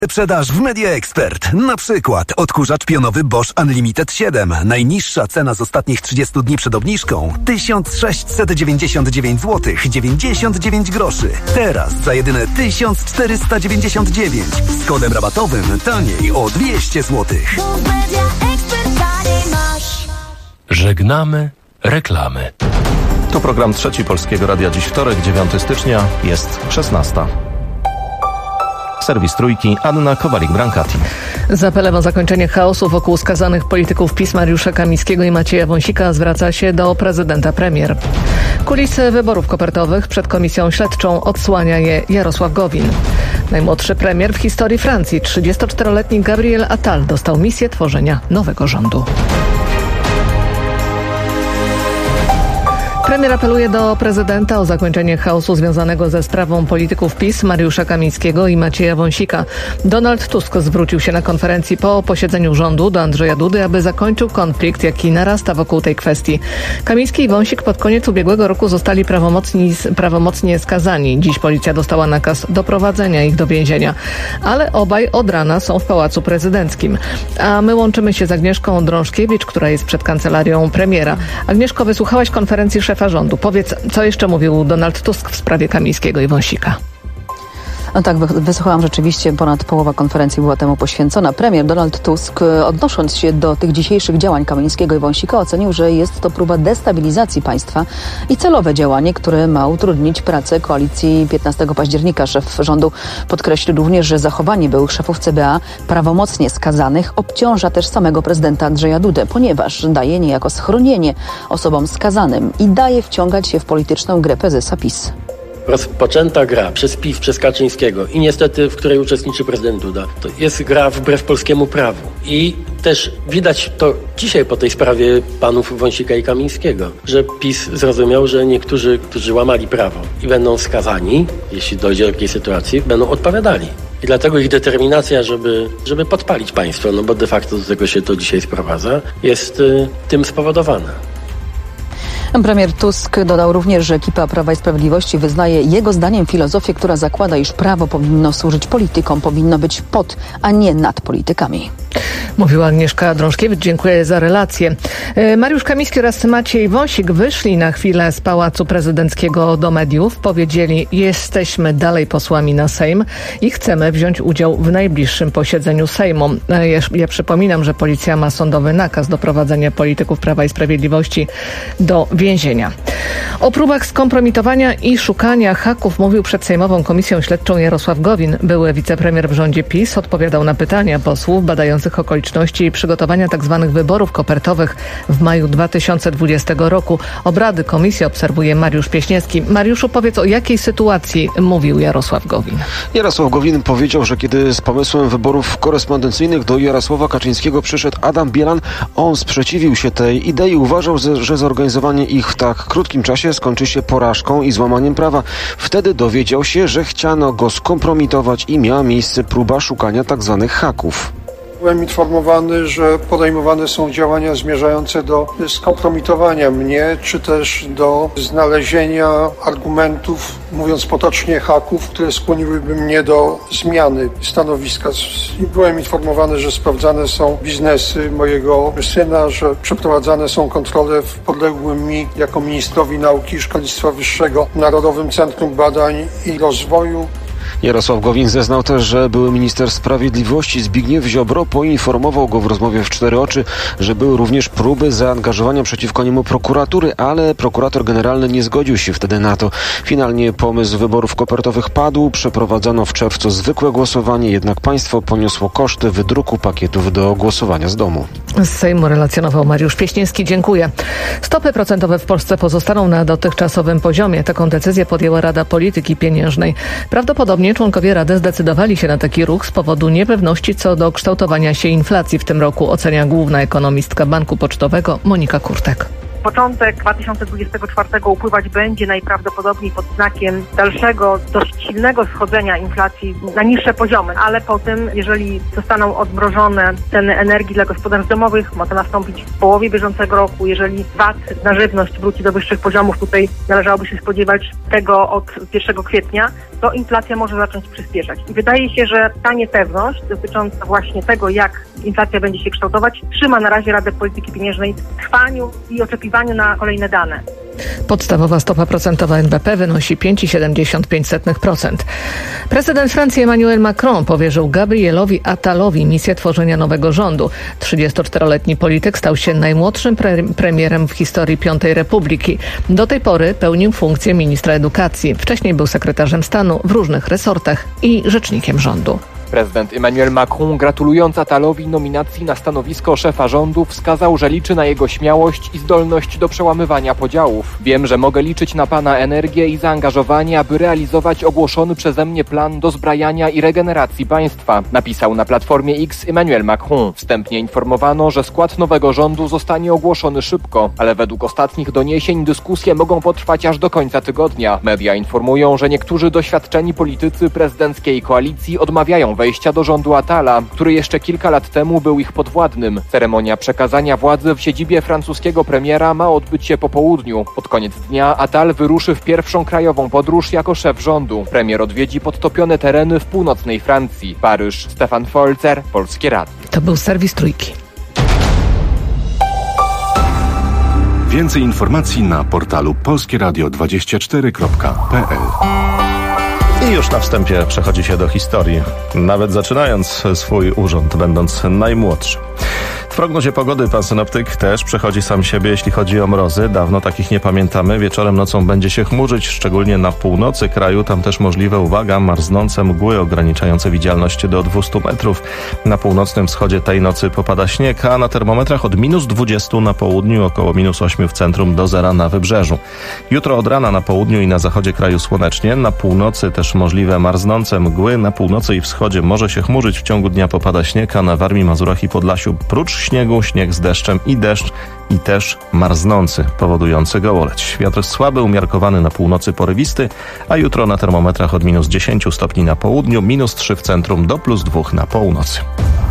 Sprzedaż w Media Expert. Na przykład odkurzacz pionowy Bosch Unlimited 7. Najniższa cena z ostatnich 30 dni przed obniżką 1699 zł 99 groszy. Teraz za jedyne 1499. Z kodem rabatowym taniej o 200 zł. Żegnamy reklamy. Tu program Trzeci Polskiego Radia. Dziś wtorek, 9 stycznia, jest 16. Serwis Trójki, Anna Kowalik-Brankati. Z apelem o zakończenie chaosu wokół skazanych polityków PiS Mariusza Kamińskiego i Macieja Wąsika zwraca się do prezydenta premier. Kulisy wyborów kopertowych przed komisją śledczą odsłania je Jarosław Gowin. Najmłodszy premier w historii Francji, 34-letni Gabriel Attal, dostał misję tworzenia nowego rządu. Premier apeluje do prezydenta o zakończenie chaosu związanego ze sprawą polityków PiS Mariusza Kamińskiego i Macieja Wąsika. Donald Tusk zwrócił się na konferencji po posiedzeniu rządu do Andrzeja Dudy, aby zakończył konflikt, jaki narasta wokół tej kwestii. Kamiński i Wąsik pod koniec ubiegłego roku zostali prawomocnie skazani. Dziś policja dostała nakaz doprowadzenia ich do więzienia. Ale obaj od rana są w Pałacu Prezydenckim. A my łączymy się z Agnieszką Drążkiewicz, która jest przed kancelarią premiera. Agnieszko, wysłuchałaś konferencji szefa rządu. Powiedz, co jeszcze mówił Donald Tusk w sprawie Kamińskiego i Wąsika? No tak, wysłuchałam rzeczywiście, ponad połowa konferencji była temu poświęcona. Premier Donald Tusk, odnosząc się do tych dzisiejszych działań Kamińskiego i Wąsika, ocenił, że jest to próba destabilizacji państwa i celowe działanie, które ma utrudnić pracę koalicji 15 października. Szef rządu podkreślił również, że zachowanie byłych szefów CBA prawomocnie skazanych obciąża też samego prezydenta Andrzeja Dudę, ponieważ daje niejako schronienie osobom skazanym i daje wciągać się w polityczną grę prezesa PiS. Rozpoczęta gra przez PiS, przez Kaczyńskiego i niestety w której uczestniczy prezydent Duda, to jest gra wbrew polskiemu prawu. I też widać to dzisiaj po tej sprawie panów Wąsika i Kamińskiego, że PiS zrozumiał, że niektórzy, którzy łamali prawo i będą skazani, jeśli dojdzie do takiej sytuacji, będą odpowiadali. I dlatego ich determinacja, żeby podpalić państwo, no bo de facto do tego się to dzisiaj sprowadza, jest tym spowodowana. Premier Tusk dodał również, że ekipa Prawa i Sprawiedliwości wyznaje jego zdaniem filozofię, która zakłada, iż prawo powinno służyć politykom, powinno być pod, a nie nad politykami. Mówiła Agnieszka Drążkiewicz. Dziękuję za relację. Mariusz Kamiński oraz Maciej Wąsik wyszli na chwilę z Pałacu Prezydenckiego do mediów. Powiedzieli, jesteśmy dalej posłami na Sejm i chcemy wziąć udział w najbliższym posiedzeniu Sejmu. Ja przypominam, że policja ma sądowy nakaz doprowadzenia polityków Prawa i Sprawiedliwości do więzienia. O próbach skompromitowania i szukania haków mówił przed Sejmową Komisją Śledczą Jarosław Gowin. Były wicepremier w rządzie PiS odpowiadał na pytania posłów badających okoliczności przygotowania tzw. wyborów kopertowych w maju 2020 roku. Obrady komisji obserwuje Mariusz Pieśniewski. Mariuszu, powiedz, o jakiej sytuacji mówił Jarosław Gowin? Jarosław Gowin powiedział, że kiedy z pomysłem wyborów korespondencyjnych do Jarosława Kaczyńskiego przyszedł Adam Bielan, on sprzeciwił się tej idei. Uważał, że zorganizowanie ich w tak krótkim czasie skończy się porażką i złamaniem prawa. Wtedy dowiedział się, że chciano go skompromitować i miała miejsce próba szukania tzw. haków. Byłem informowany, że podejmowane są działania zmierzające do skompromitowania mnie, czy też do znalezienia argumentów, mówiąc potocznie, haków, które skłoniłyby mnie do zmiany stanowiska. Byłem informowany, że sprawdzane są biznesy mojego syna, że przeprowadzane są kontrole w podległym mi jako ministrowi nauki i szkolnictwa wyższego Narodowym Centrum Badań i Rozwoju. Jarosław Gowin zeznał też, że były minister sprawiedliwości Zbigniew Ziobro poinformował go w rozmowie w cztery oczy, że były również próby zaangażowania przeciwko niemu prokuratury, ale prokurator generalny nie zgodził się wtedy na to. Finalnie pomysł wyborów kopertowych padł, przeprowadzono w czerwcu zwykłe głosowanie, jednak państwo poniosło koszty wydruku pakietów do głosowania z domu. Z Sejmu relacjonował Mariusz Pieśniewski. Dziękuję. Stopy procentowe w Polsce pozostaną na dotychczasowym poziomie. Taką decyzję podjęła Rada Polityki Pieniężnej. Prawdopodobnie członkowie Rady zdecydowali się na taki ruch z powodu niepewności co do kształtowania się inflacji w tym roku, ocenia główna ekonomistka Banku Pocztowego Monika Kurtek. Początek 2024 upływać będzie najprawdopodobniej pod znakiem dalszego, dość silnego schodzenia inflacji na niższe poziomy, ale potem, jeżeli zostaną odmrożone ceny energii dla gospodarstw domowych, ma to nastąpić w połowie bieżącego roku. Jeżeli VAT na żywność wróci do wyższych poziomów, tutaj należałoby się spodziewać tego od 1 kwietnia, to inflacja może zacząć przyspieszać. I wydaje się, że ta niepewność dotycząca właśnie tego, jak inflacja będzie się kształtować, trzyma na razie Radę Polityki Pieniężnej w trwaniu i oczekiwaniu na kolejne dane. Podstawowa stopa procentowa NBP wynosi 5,75%. Prezydent Francji Emmanuel Macron powierzył Gabrielowi Attalowi misję tworzenia nowego rządu. 34-letni polityk stał się najmłodszym premierem w historii Piątej Republiki. Do tej pory pełnił funkcję ministra edukacji. Wcześniej był sekretarzem stanu w różnych resortach i rzecznikiem rządu. Prezydent Emmanuel Macron, gratulując Attalowi nominacji na stanowisko szefa rządu, wskazał, że liczy na jego śmiałość i zdolność do przełamywania podziałów. Wiem, że mogę liczyć na pana energię i zaangażowanie, aby realizować ogłoszony przeze mnie plan dozbrajania i regeneracji państwa, napisał na Platformie X Emmanuel Macron. Wstępnie informowano, że skład nowego rządu zostanie ogłoszony szybko, ale według ostatnich doniesień dyskusje mogą potrwać aż do końca tygodnia. Media informują, że niektórzy doświadczeni politycy prezydenckiej koalicji odmawiają wejścia do rządu Attala, który jeszcze kilka lat temu był ich podwładnym. Ceremonia przekazania władzy w siedzibie francuskiego premiera ma odbyć się po południu. Pod koniec dnia Attal wyruszy w pierwszą krajową podróż jako szef rządu. Premier odwiedzi podtopione tereny w północnej Francji. Paryż, Stefan Folzer, Polskie Radio. To był serwis Trójki. Więcej informacji na portalu polskieradio24.pl. I już na wstępie przechodzi się do historii, nawet zaczynając swój urząd, będąc najmłodszy. W prognozie pogody pan synoptyk też przechodzi sam siebie, jeśli chodzi o mrozy. Dawno takich nie pamiętamy. Wieczorem, nocą będzie się chmurzyć, szczególnie na północy kraju. Tam też możliwe, uwaga, marznące mgły ograniczające widzialność do 200 metrów. Na północnym wschodzie tej nocy popada śnieg, a na termometrach od -20 na południu, około -8 w centrum, do 0 na wybrzeżu. Jutro od rana na południu i na zachodzie kraju słonecznie. Na północy też możliwe marznące mgły. Na północy i wschodzie może się chmurzyć. W ciągu dnia popada śnieg, a na Warmii, Mazurach i Podlasiu prócz śniegu, śnieg z deszczem i deszcz i też marznący, powodujący gołoleć. Wiatr słaby, umiarkowany na północy, porywisty, a jutro na termometrach od -10 stopni na południu, -3 w centrum, do +2 na północy.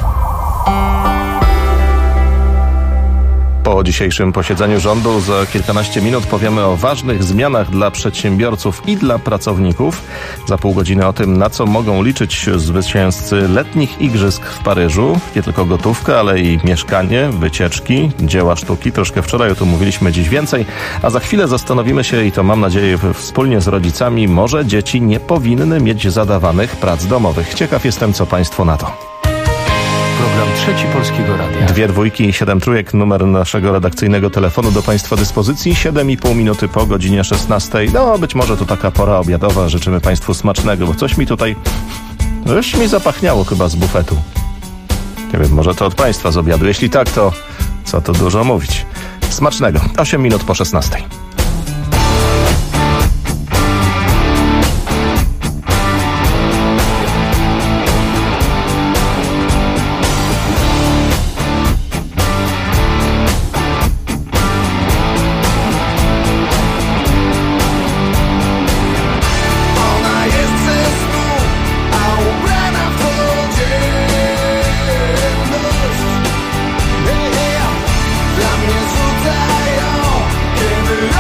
Po dzisiejszym posiedzeniu rządu za kilkanaście minut powiemy o ważnych zmianach dla przedsiębiorców i dla pracowników. Za pół godziny o tym, na co mogą liczyć zwycięzcy letnich igrzysk w Paryżu. Nie tylko gotówka, ale i mieszkanie, wycieczki, dzieła sztuki. Troszkę wczoraj o tym mówiliśmy, dziś więcej. A za chwilę zastanowimy się, i to mam nadzieję wspólnie z rodzicami, może dzieci nie powinny mieć zadawanych prac domowych. Ciekaw jestem, co państwo na to. Program Trzeci Polskiego Radia. 2 dwójki i 7 trójek, numer naszego redakcyjnego telefonu do państwa dyspozycji. 7,5 minuty po godzinie 16. No, być może to taka pora obiadowa. Życzymy państwu smacznego, bo coś mi tutaj... Coś mi zapachniało chyba z bufetu. Nie wiem, może to od państwa z obiadu. Jeśli tak, to co to dużo mówić. Smacznego. 8 minut po 16. Dla mnie rzucają, kiedy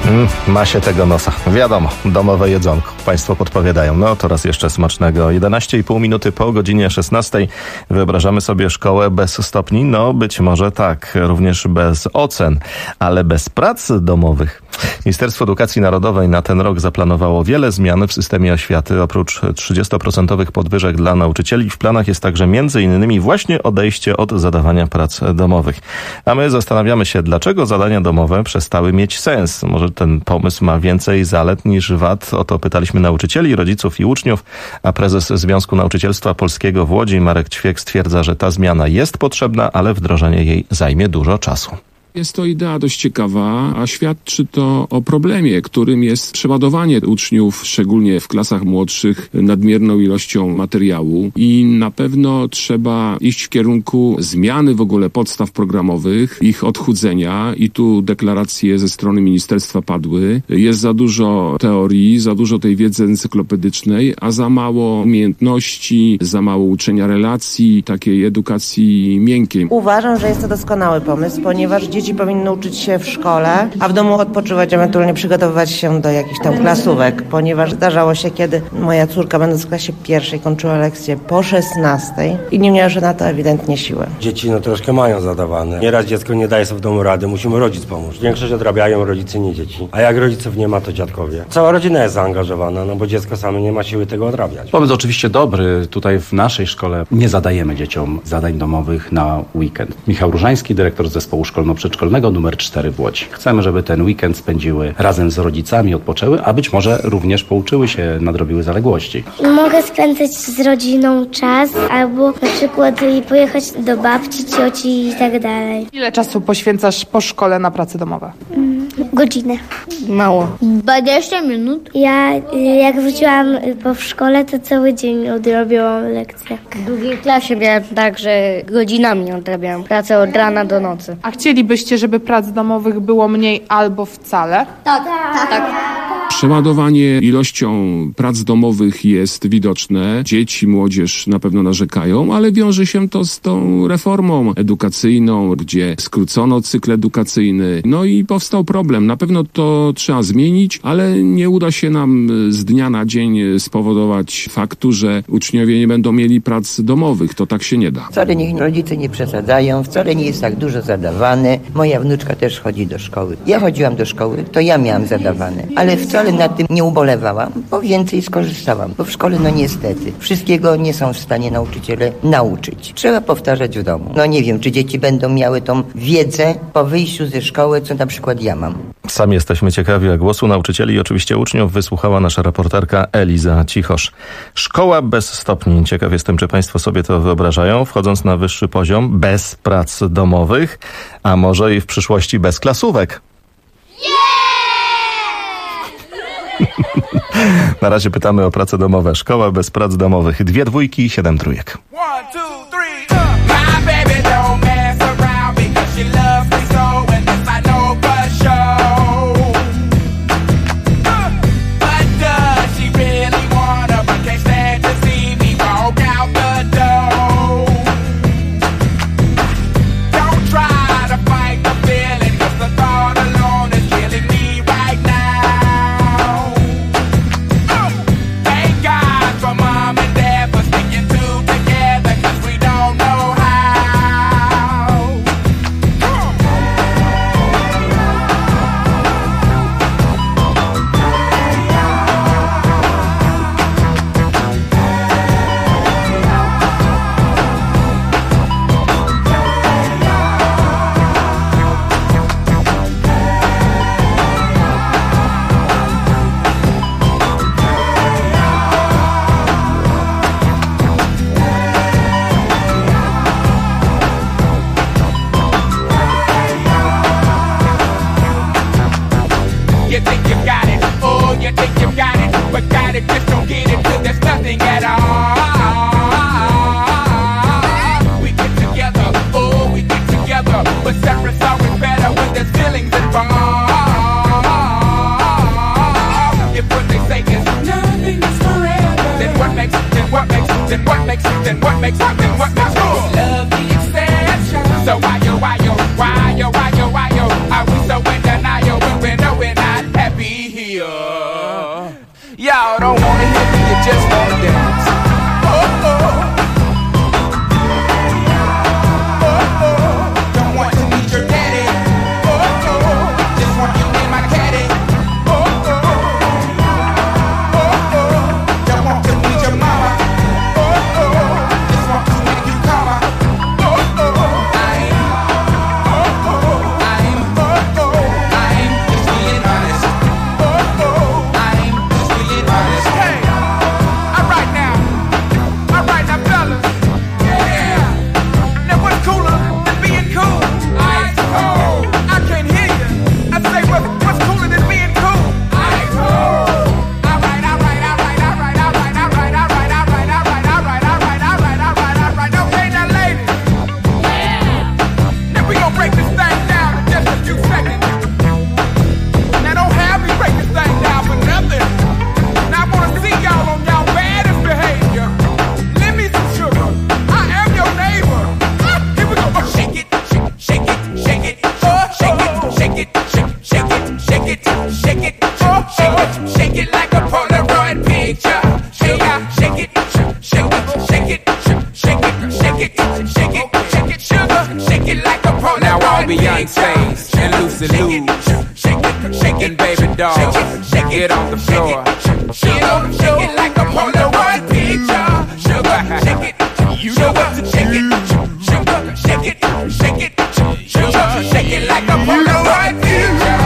Ma się tego nosa. Wiadomo, domowe jedzonko. Państwo podpowiadają. No to raz jeszcze smacznego. 11,5 minuty po godzinie 16. Wyobrażamy sobie szkołę bez stopni? No być może tak. Również bez ocen, ale bez prac domowych. Ministerstwo Edukacji Narodowej na ten rok zaplanowało wiele zmian w systemie oświaty. Oprócz 30% podwyżek dla nauczycieli w planach jest także m.in. właśnie odejście od zadawania prac domowych. A my zastanawiamy się, dlaczego zadania domowe przestały mieć sens. Może ten pomysł ma więcej zalet niż wad? O to pytaliśmy nauczycieli, rodziców i uczniów, a prezes Związku Nauczycielstwa Polskiego w Łodzi, Marek Ćwiek, stwierdza, że ta zmiana jest potrzebna, ale wdrożenie jej zajmie dużo czasu. Jest to idea dość ciekawa, a świadczy to o problemie, którym jest przeładowanie uczniów, szczególnie w klasach młodszych, nadmierną ilością materiału i na pewno trzeba iść w kierunku zmiany w ogóle podstaw programowych, ich odchudzenia i tu deklaracje ze strony ministerstwa padły. Jest za dużo teorii, za dużo tej wiedzy encyklopedycznej, a za mało umiejętności, za mało uczenia relacji, takiej edukacji miękkiej. Uważam, że jest to doskonały pomysł, ponieważ dzieci powinny uczyć się w szkole, a w domu odpoczywać, ewentualnie przygotowywać się do jakichś tam klasówek, ponieważ zdarzało się, kiedy moja córka, będąc w klasie pierwszej, kończyła lekcję po 16 i nie miała już na to ewidentnie siły. Dzieci troszkę mają zadawane. Nieraz dziecko nie daje sobie w domu rady, musimy rodzic pomóc. Większość odrabiają rodzice, nie dzieci. A jak rodziców nie ma, to dziadkowie. Cała rodzina jest zaangażowana, bo dziecko same nie ma siły tego odrabiać. Pomysł oczywiście dobry. Tutaj w naszej szkole nie zadajemy dzieciom zadań domowych na weekend. Michał Różański, dyrektor zespołu szkolno-przedszkolnego numer 4 w Łodzi. Chcemy, żeby ten weekend spędziły razem z rodzicami, odpoczęły, a być może również pouczyły się, nadrobiły zaległości. Mogę spędzać z rodziną czas, albo na przykład pojechać do babci, cioci i tak dalej. Ile czasu poświęcasz po szkole na prace domowe? Godzinę. Mało. 20 minut. Ja jak wróciłam po szkole, to cały dzień odrobiłam lekcje. W drugiej klasie miałem tak, że godzinami odrabiałam pracę od rana do nocy. A chcielibyście, żeby prac domowych było mniej albo wcale? Tak. Przeładowanie ilością prac domowych jest widoczne. Dzieci, młodzież na pewno narzekają, ale wiąże się to z tą reformą edukacyjną, gdzie skrócono cykl edukacyjny. No i powstał problem. Na pewno to trzeba zmienić, ale nie uda się nam z dnia na dzień spowodować faktu, że uczniowie nie będą mieli prac domowych. To tak się nie da. Wcale niech rodzice nie przesadzają, wcale nie jest tak dużo zadawane. Moja wnuczka też chodzi do szkoły. Ja chodziłam do szkoły, to ja miałam zadawane, ale wcale nad tym nie ubolewałam, bo więcej skorzystałam. Bo w szkole, no niestety, wszystkiego nie są w stanie nauczyciele nauczyć. Trzeba powtarzać w domu. No nie wiem, czy dzieci będą miały tą wiedzę po wyjściu ze szkoły, co na przykład ja mam. Sami jesteśmy ciekawi, a głosu nauczycieli i oczywiście uczniów wysłuchała nasza reporterka Eliza Cichosz. Szkoła bez stopni. Ciekaw jestem, czy państwo sobie to wyobrażają, wchodząc na wyższy poziom, bez prac domowych, a może i w przyszłości bez klasówek. Na razie pytamy o prace domowe. Szkoła bez prac domowych. 2 dwójki i 7 trójek. So why yo, are we so in denial when we know we're not don't wanna hear me, you just wanna dance. Oh, oh. Don't want to meet your daddy. Oh, oh. Just want you in my caddy. Oh, oh. Oh, oh. Don't want to meet your mama. Oh, oh. Just want to make you come. Oh, oh. Beyonce's and Lucy Lou's and Baby Doll, get on the floor. Get on the floor like a Polaroid picture. Sugar, shake it, you know what to shake it. Sugar, shake it, shake it. Sugar, shake it like a Polaroid picture.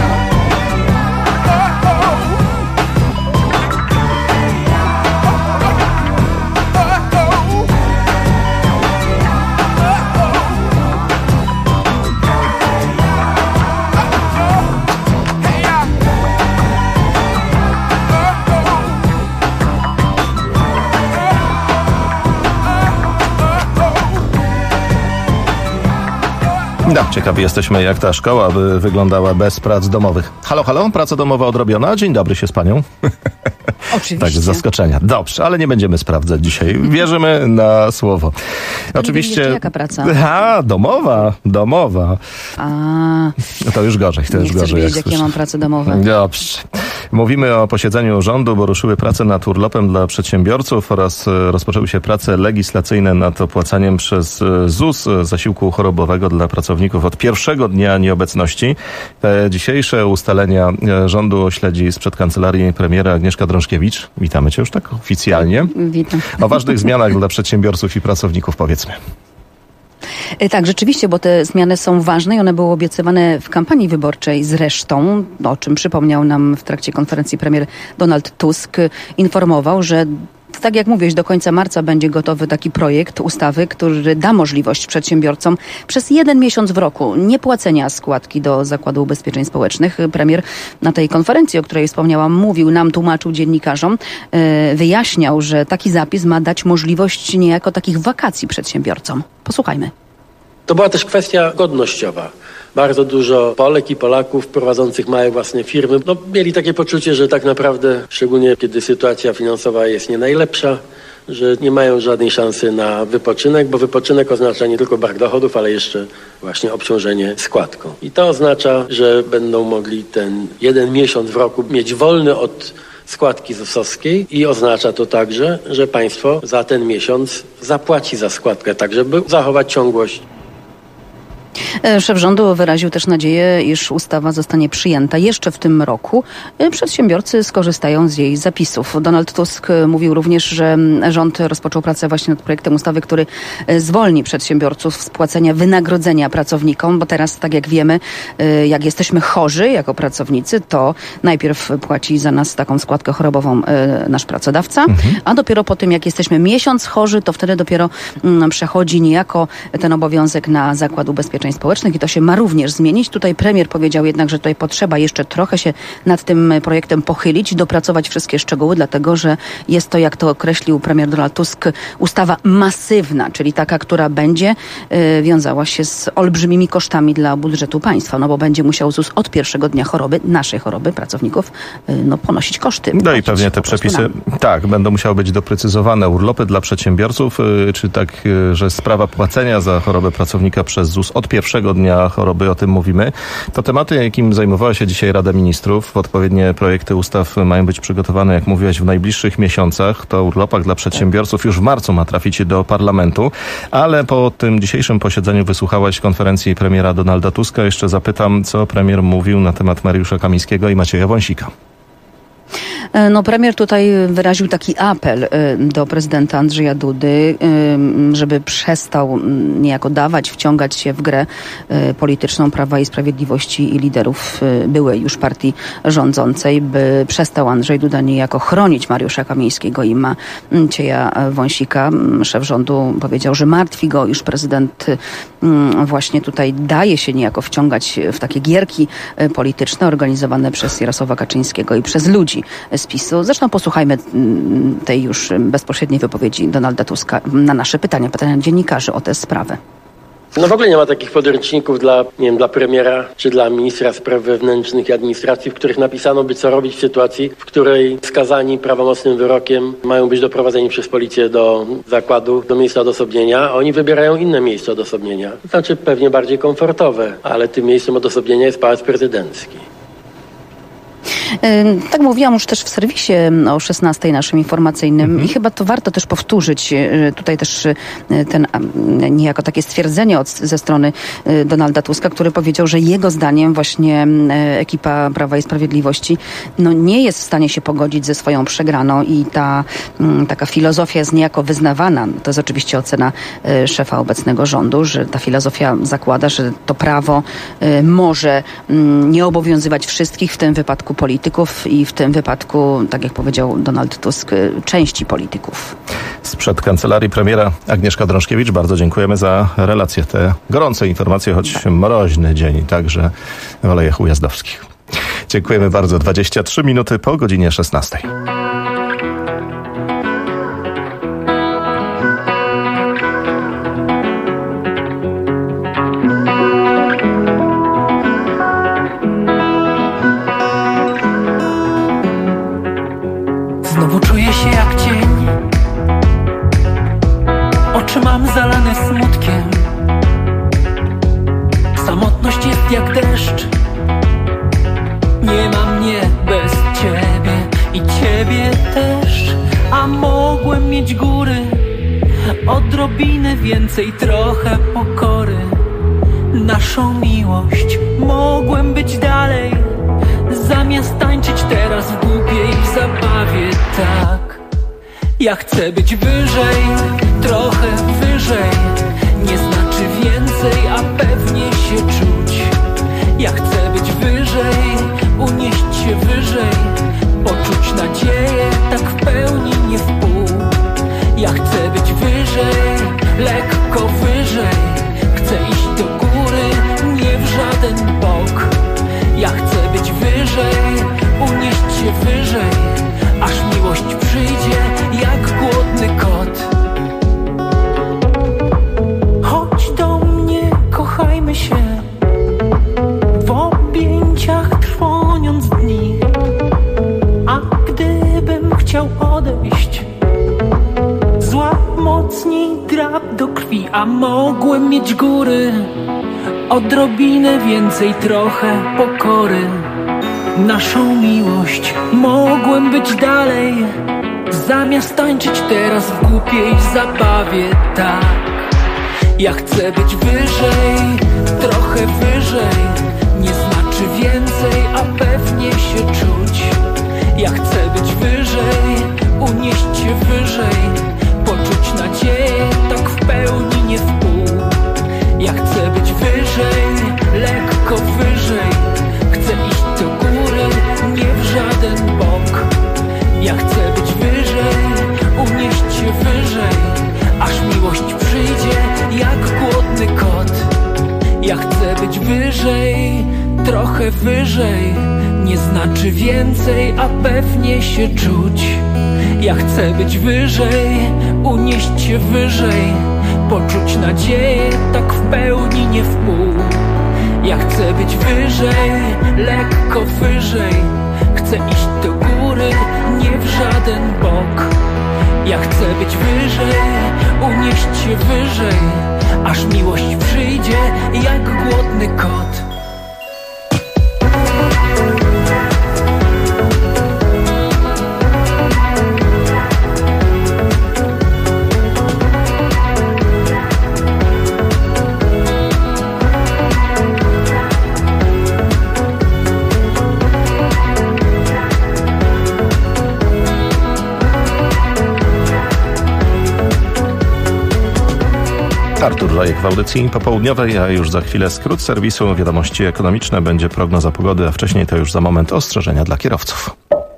No, ciekawi jesteśmy, jak ta szkoła by wyglądała bez prac domowych. Halo, halo, praca domowa odrobiona. Dzień dobry się z panią. Oczywiście. Tak, z zaskoczenia. Dobrze, ale nie będziemy sprawdzać dzisiaj. Wierzymy na słowo. To oczywiście. Jaka praca? Domowa. To już gorzej, to już gorzej. Wiedzieć, jakie mam prace domowe. Dobrze. Mówimy o posiedzeniu rządu, bo ruszyły prace nad urlopem dla przedsiębiorców oraz rozpoczęły się prace legislacyjne nad opłacaniem przez ZUS zasiłku chorobowego dla pracowników od pierwszego dnia nieobecności. Te dzisiejsze ustalenia rządu śledzi sprzed kancelarii premiera Agnieszka Drążkiewicz. Witamy cię już tak oficjalnie. Witam. O ważnych zmianach dla przedsiębiorców i pracowników powiedzmy. Tak, rzeczywiście, bo te zmiany są ważne i one były obiecywane w kampanii wyborczej zresztą, o czym przypomniał nam w trakcie konferencji premier Donald Tusk. Informował, że tak jak mówiłeś, do końca marca będzie gotowy taki projekt ustawy, który da możliwość przedsiębiorcom przez 1 miesiąc w roku niepłacenia składki do Zakładu Ubezpieczeń Społecznych. Premier na tej konferencji, o której wspomniałam, mówił nam, tłumaczył dziennikarzom, wyjaśniał, że taki zapis ma dać możliwość niejako takich wakacji przedsiębiorcom. Posłuchajmy. To była też kwestia godnościowa. Bardzo dużo Polek i Polaków prowadzących małe własne firmy mieli takie poczucie, że tak naprawdę, szczególnie kiedy sytuacja finansowa jest nie najlepsza, że nie mają żadnej szansy na wypoczynek, bo wypoczynek oznacza nie tylko brak dochodów, ale jeszcze właśnie obciążenie składką. I to oznacza, że będą mogli ten 1 miesiąc w roku mieć wolny od składki ZUS-owskiej i oznacza to także, że państwo za ten miesiąc zapłaci za składkę, tak żeby zachować ciągłość. Szef rządu wyraził też nadzieję, iż ustawa zostanie przyjęta jeszcze w tym roku. Przedsiębiorcy skorzystają z jej zapisów. Donald Tusk mówił również, że rząd rozpoczął pracę właśnie nad projektem ustawy, który zwolni przedsiębiorców z płacenia wynagrodzenia pracownikom, bo teraz, tak jak wiemy, jak jesteśmy chorzy jako pracownicy, to najpierw płaci za nas taką składkę chorobową nasz pracodawca, a dopiero po tym, jak jesteśmy miesiąc chorzy, to wtedy dopiero przechodzi niejako ten obowiązek na Zakład Ubezpieczeń Społecznych i to się ma również zmienić. Tutaj premier powiedział jednak, że tutaj potrzeba jeszcze trochę się nad tym projektem pochylić, dopracować wszystkie szczegóły, dlatego że jest to, jak to określił premier Donald Tusk, ustawa masywna, czyli taka, która będzie wiązała się z olbrzymimi kosztami dla budżetu państwa, no bo będzie musiał ZUS od pierwszego dnia choroby, naszej choroby, pracowników, ponosić koszty. No i pewnie te przepisy, tak, będą musiały być doprecyzowane. Urlopy dla przedsiębiorców, czy tak, że sprawa płacenia za chorobę pracownika przez ZUS od pierwszego dnia choroby o tym mówimy. To tematy, jakim zajmowała się dzisiaj Rada Ministrów. Odpowiednie projekty ustaw mają być przygotowane, jak mówiłeś, w najbliższych miesiącach. To urlopak dla przedsiębiorców już w marcu ma trafić do parlamentu. Ale po tym dzisiejszym posiedzeniu wysłuchałaś konferencji premiera Donalda Tuska. Jeszcze zapytam, co premier mówił na temat Mariusza Kamińskiego i Macieja Wąsika. No, premier tutaj wyraził taki apel do prezydenta Andrzeja Dudy, żeby przestał niejako wciągać się w grę polityczną Prawa i Sprawiedliwości i liderów byłej już partii rządzącej, by przestał Andrzej Duda niejako chronić Mariusza Kamińskiego i Macieja Wąsika. Szef rządu powiedział, że martwi go, iż prezydent właśnie tutaj daje się niejako wciągać w takie gierki polityczne organizowane przez Jarosława Kaczyńskiego i przez ludzi z PiS-u. Zresztą posłuchajmy tej już bezpośredniej wypowiedzi Donalda Tuska na nasze pytania dziennikarzy o tę sprawę. No w ogóle nie ma takich podręczników dla premiera czy dla ministra spraw wewnętrznych i administracji, w których napisano by, co robić w sytuacji, w której skazani prawomocnym wyrokiem mają być doprowadzeni przez policję do zakładu, do miejsca odosobnienia, a oni wybierają inne miejsce odosobnienia. To znaczy pewnie bardziej komfortowe, ale tym miejscem odosobnienia jest Pałac Prezydencki. Tak mówiłam już też w serwisie o 16 naszym informacyjnym i chyba to warto też powtórzyć. Tutaj też ten niejako takie stwierdzenie ze strony Donalda Tuska, który powiedział, że jego zdaniem właśnie ekipa Prawa i Sprawiedliwości nie jest w stanie się pogodzić ze swoją przegraną i taka filozofia jest niejako wyznawana. To jest oczywiście ocena szefa obecnego rządu, że ta filozofia zakłada, że to prawo może nie obowiązywać wszystkich, w tym wypadku polityków i w tym wypadku, tak jak powiedział Donald Tusk, części polityków. Sprzed kancelarii premiera Agnieszka Drążkiewicz, bardzo dziękujemy za relację. Te gorące informacje, choć mroźny dzień, także w Alejach Ujazdowskich. Dziękujemy bardzo. 23 minuty po godzinie 16. Znowu czuję się jak cień, oczy mam zalane smutkiem. Samotność jest jak deszcz, nie ma mnie bez ciebie i ciebie też. A mogłem mieć góry, odrobinę więcej, trochę pokory. Naszą miłość mogłem być dalej, zamiast tańczyć teraz w głupiej zabawie, tak. Ja chcę być wyżej, trochę wyżej, nie znaczy więcej, a pewnie się czuć. Ja chcę być wyżej, unieść się wyżej, poczuć nadzieję, tak w pełni, nie w pół. Ja chcę być wyżej, lekko wyżej, chcę iść do góry, nie w żaden bok. Ja chcę być wyżej, unieść się wyżej, aż miłość przyjdzie jak głodny kot. Chodź do mnie, kochajmy się, w objęciach trwoniąc dni. A gdybym chciał odejść, złap mocniej drap do krwi. A mogłem mieć góry, odrobinę więcej, trochę pokory. Naszą miłość mogłem być dalej, zamiast tańczyć teraz w głupiej zabawie, tak. Ja chcę być wyżej, trochę wyżej, nie znaczy więcej, a pewnie się czuć. Ja chcę być wyżej, unieść się wyżej, poczuć nadzieję, tak w pełni, nie w pół. Ja chcę być wyżej, lekko wyżej, chcę iść do góry, nie w żaden bok. Ja chcę być wyżej, unieść się wyżej, aż miłość przyjdzie jak głodny kot. Ja chcę być wyżej, trochę wyżej, nie znaczy więcej, a pewnie się czuć. Ja chcę być wyżej, unieść się wyżej, poczuć nadzieję, tak w pełni, nie w pół. Ja chcę być wyżej, lekko wyżej, chcę iść do góry, nie w żaden bok. Ja chcę być wyżej, unieść się wyżej, aż miłość przyjdzie jak głodny kot. Artur Żajek w audycji popołudniowej, a już za chwilę skrót serwisu Wiadomości Ekonomiczne, będzie prognoza pogody, a wcześniej to już za moment ostrzeżenia dla kierowców.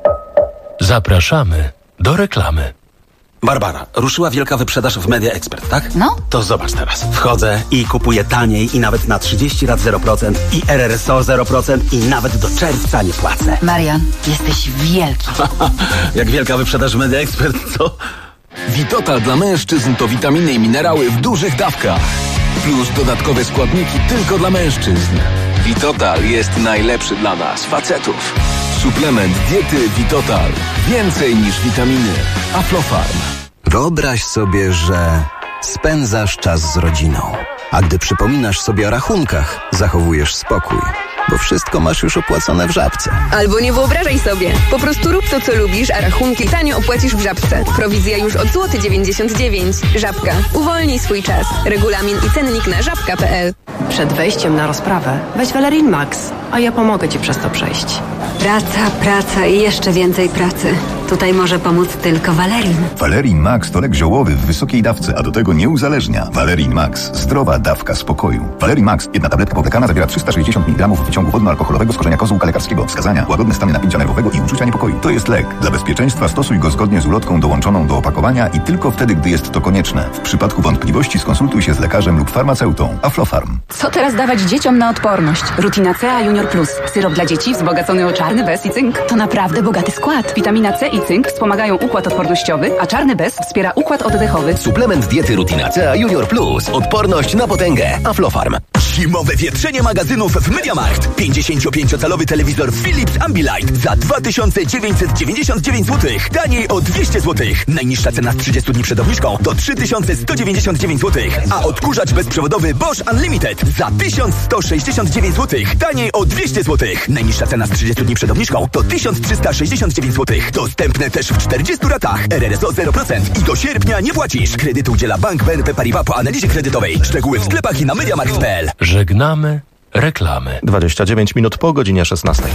Zapraszamy do reklamy. Barbara, ruszyła wielka wyprzedaż w Media Expert, tak? No. To zobacz teraz. Wchodzę i kupuję taniej i nawet na 30 lat 0% i RRSO 0% i nawet do czerwca nie płacę. Marian, jesteś wielki. Jak wielka wyprzedaż w Media Expert, co? Vitotal dla mężczyzn to witaminy i minerały w dużych dawkach. Plus dodatkowe składniki tylko dla mężczyzn. Vitotal jest najlepszy dla nas, facetów. Suplement diety Vitotal. Więcej niż witaminy. Aflofarm. Wyobraź sobie, że spędzasz czas z rodziną. A gdy przypominasz sobie o rachunkach, zachowujesz spokój. Bo wszystko masz już opłacone w Żabce. Albo nie wyobrażaj sobie. Po prostu rób to, co lubisz, a rachunki tanio opłacisz w Żabce. Prowizja już od złoty 99 zł. Żabka. Uwolnij swój czas. Regulamin i cennik na żabka.pl. Przed wejściem na rozprawę weź Valerin Max, a ja pomogę Ci przez to przejść. Praca i jeszcze więcej pracy. Tutaj może pomóc tylko Valerin. Valerin Max to lek ziołowy w wysokiej dawce, a do tego nie uzależnia. Valerin Max. Zdrowa dawka spokoju. Valerin Max. Jedna tabletka powlekana zawiera 360 mg wyciągu wodno-alkoholowego z korzenia kozłka lekarskiego. Wskazania: łagodne stany napięcia nerwowego i uczucia niepokoju. To jest lek. Dla bezpieczeństwa stosuj go zgodnie z ulotką dołączoną do opakowania i tylko wtedy, gdy jest to konieczne. W przypadku wątpliwości skonsultuj się z lekarzem lub farmaceutą. Aflofarm. Co teraz dawać dzieciom na odporność? Rutina C, a Junior Plus. Syrop dla dzieci wzbogacony o czarny bez i cynk. To naprawdę bogaty skład. Witamina C i cynk wspomagają układ odpornościowy, a czarny bez wspiera układ oddechowy. Suplement diety Rutina C Junior Plus. Odporność na potęgę. Aflofarm. Zimowe wietrzenie magazynów w MediaMarkt. 55-calowy telewizor Philips Ambilight za 2999 zł. Taniej o 200 zł. Najniższa cena z 30 dni przed obniżką to 3199 zł. A odkurzacz bezprzewodowy Bosch Unlimited za 1169 zł. Taniej o 200 zł. Najniższa cena z 30 dni przed obniżką to 1369 zł. Dostępne też w 40 ratach. RRSO 0% i do sierpnia nie płacisz. Kredytu udziela Bank BNP Paribas po analizie kredytowej. Szczegóły w sklepach i na MediaMarkt.pl. Żegnamy reklamy. 29 minut po godzinie 16.